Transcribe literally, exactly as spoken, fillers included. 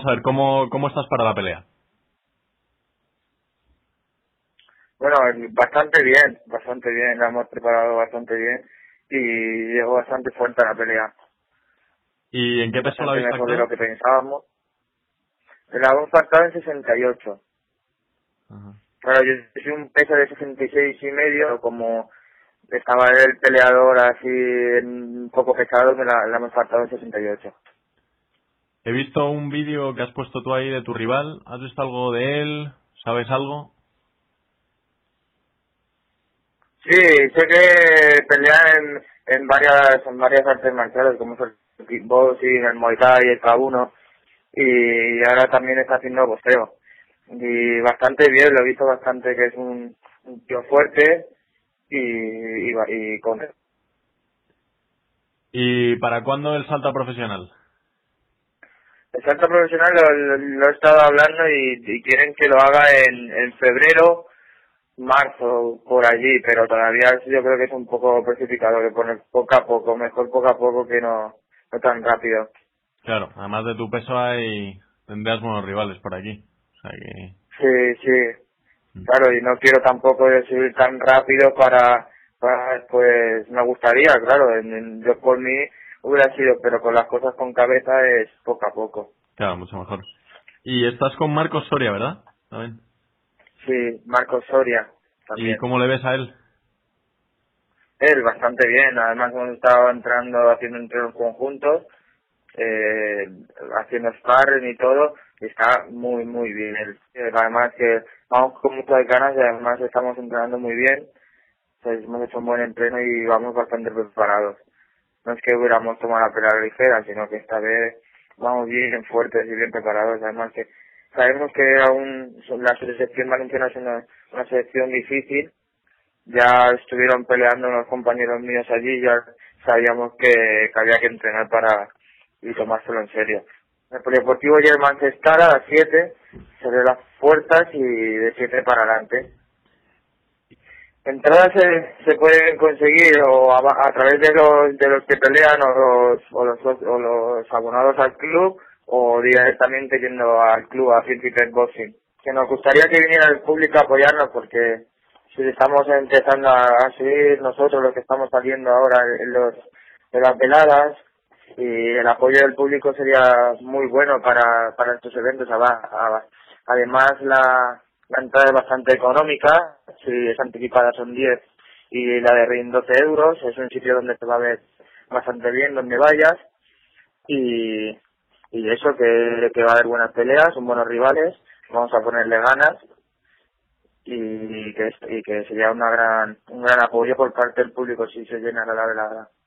vamos a ver, ¿cómo, cómo estás para la pelea? Bueno, bastante bien, bastante bien, la hemos preparado bastante bien y llegó bastante fuerte a la pelea. ¿Y en qué peso la Bastante habéis mejor de lo pactado? que pensábamos. La hemos pactado en sesenta y ocho. Ajá. Claro, yo soy un peso de sesenta y seis y medio, como estaba el peleador así un poco pesado, me la, la hemos pactado en sesenta y ocho. He visto un vídeo que has puesto tú ahí de tu rival. ¿Has visto algo de él? ¿Sabes algo? Sí, sé que pelea en, en varias en varias artes marciales, como es el kickboxing, el muay thai, el K uno, y ahora también está haciendo boxeo. Y bastante bien, lo he visto bastante, que es un, un tío fuerte y, y, va- y con ¿Y para cuándo el salto a profesional? el salto profesional lo, lo, lo he estado hablando y, y quieren que lo haga en, en febrero, marzo, por allí, pero todavía yo creo que es un poco precipitado de poner poco a poco, mejor poco a poco que no, no tan rápido. Claro, además de tu peso hay tendrías buenos rivales por aquí. O sea que... Sí, sí, claro, y no quiero tampoco subir tan rápido para, para pues me gustaría, claro, en, en- yo por mí hubiera sido, pero con las cosas con cabeza es poco a poco. Claro, mucho mejor. Y estás con Marcos Soria, ¿verdad? También. Sí, Marcos Soria ¿Y también. cómo le ves a él? Él bastante bien, además hemos estado entrando, haciendo entrenos conjuntos, eh, haciendo sparring y todo, y está muy, muy bien. Él, eh, además que vamos con muchas ganas y además estamos entrenando muy bien, pues hemos hecho un buen entreno y vamos bastante preparados. No es que hubiéramos tomado la pelea ligera, sino que esta vez vamos bien fuertes y bien preparados. Además que sabemos que aún la selección valenciana es una, una selección difícil. Ya estuvieron peleando unos compañeros míos allí, ya sabíamos que, que había que entrenar para y tomárselo en serio. El polideportivo Germán Cestara a las siete, se abre las puertas y de siete para adelante. Entradas se, se pueden conseguir o a, a través de los de los que pelean o los, o los o los abonados al club o directamente yendo al club a Fitbit Boxing. Que nos gustaría que viniera el público a apoyarnos porque si estamos empezando a, a subir nosotros los que estamos saliendo ahora en los de las veladas y el apoyo del público sería muy bueno para para estos eventos. Aba- aba- Además la la entrada es bastante económica, si es anticipada son diez y la de Ring doce euros, es un sitio donde te va a ver bastante bien donde vayas y, y eso, que, que va a haber buenas peleas, son buenos rivales, vamos a ponerle ganas y que, y que sería una gran, un gran apoyo por parte del público si se llenara la velada.